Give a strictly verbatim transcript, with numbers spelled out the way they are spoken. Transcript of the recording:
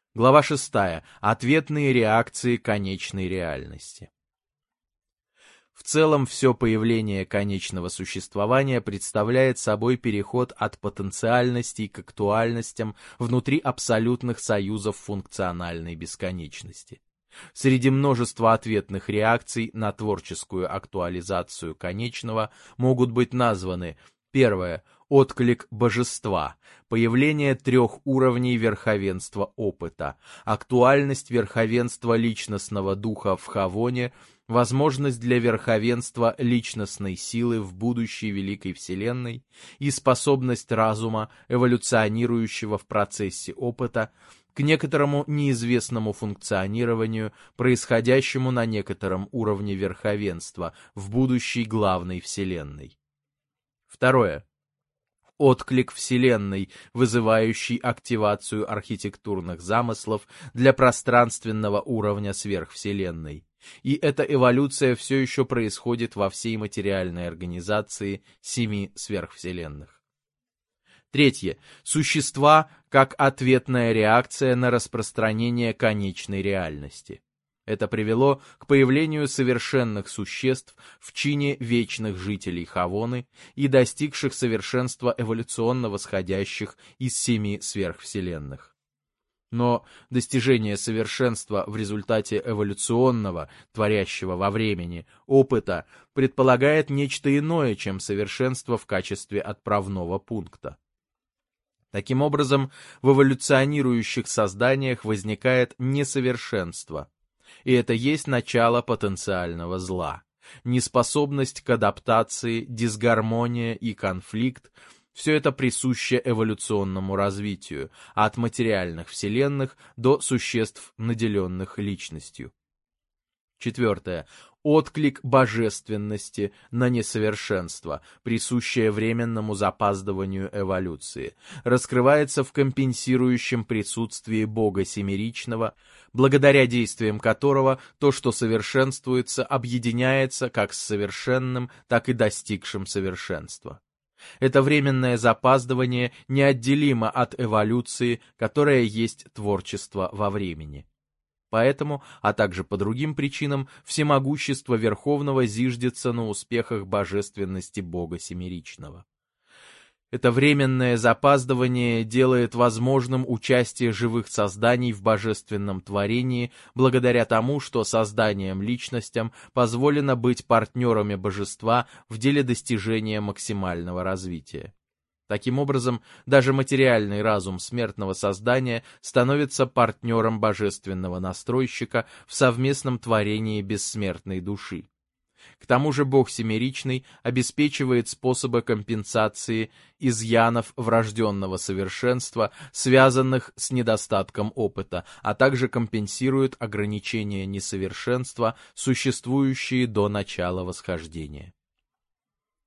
Глава шестая. Ответные реакции конечной реальности. В целом, все появление конечного существования представляет собой переход от потенциальностей к актуальностям внутри абсолютных союзов функциональной бесконечности. Среди множества ответных реакций на творческую актуализацию конечного могут быть названы: первое — отклик божества, появление трех уровней верховенства опыта, актуальность верховенства личностного духа в Хавоне, возможность для верховенства личностной силы в будущей великой вселенной и способность разума, эволюционирующего в процессе опыта, к некоторому неизвестному функционированию, происходящему на некотором уровне верховенства в будущей главной вселенной. Второе. Отклик Вселенной, вызывающий активацию архитектурных замыслов для пространственного уровня сверхвселенной. И эта эволюция все еще происходит во всей материальной организации семи сверхвселенных. Третье. Существа как ответная реакция на распространение конечной реальности. Это привело к появлению совершенных существ в чине вечных жителей Хавоны и достигших совершенства эволюционно восходящих из семи сверхвселенных. Но достижение совершенства в результате эволюционного, творящего во времени, опыта предполагает нечто иное, чем совершенство в качестве отправного пункта. Таким образом, в эволюционирующих созданиях возникает несовершенство, и это есть начало потенциального зла. Неспособность к адаптации, дисгармония и конфликт – все это присуще эволюционному развитию, от материальных вселенных до существ, наделенных личностью. Четвертое. Отклик божественности на несовершенство, присущее временному запаздыванию эволюции, раскрывается в компенсирующем присутствии Бога Семеричного, благодаря действиям которого то, что совершенствуется, объединяется как с совершенным, так и достигшим совершенства. Это временное запаздывание неотделимо от эволюции, которая есть творчество во времени. Поэтому, а также по другим причинам, всемогущество Верховного зиждется на успехах божественности Бога Семеричного. Это временное запаздывание делает возможным участие живых созданий в божественном творении благодаря тому, что созданиям личностям позволено быть партнерами божества в деле достижения максимального развития. Таким образом, даже материальный разум смертного создания становится партнером божественного настройщика в совместном творении бессмертной души. К тому же Бог Семеричный обеспечивает способы компенсации изъянов врожденного совершенства, связанных с недостатком опыта, а также компенсирует ограничения несовершенства, существующие до начала восхождения.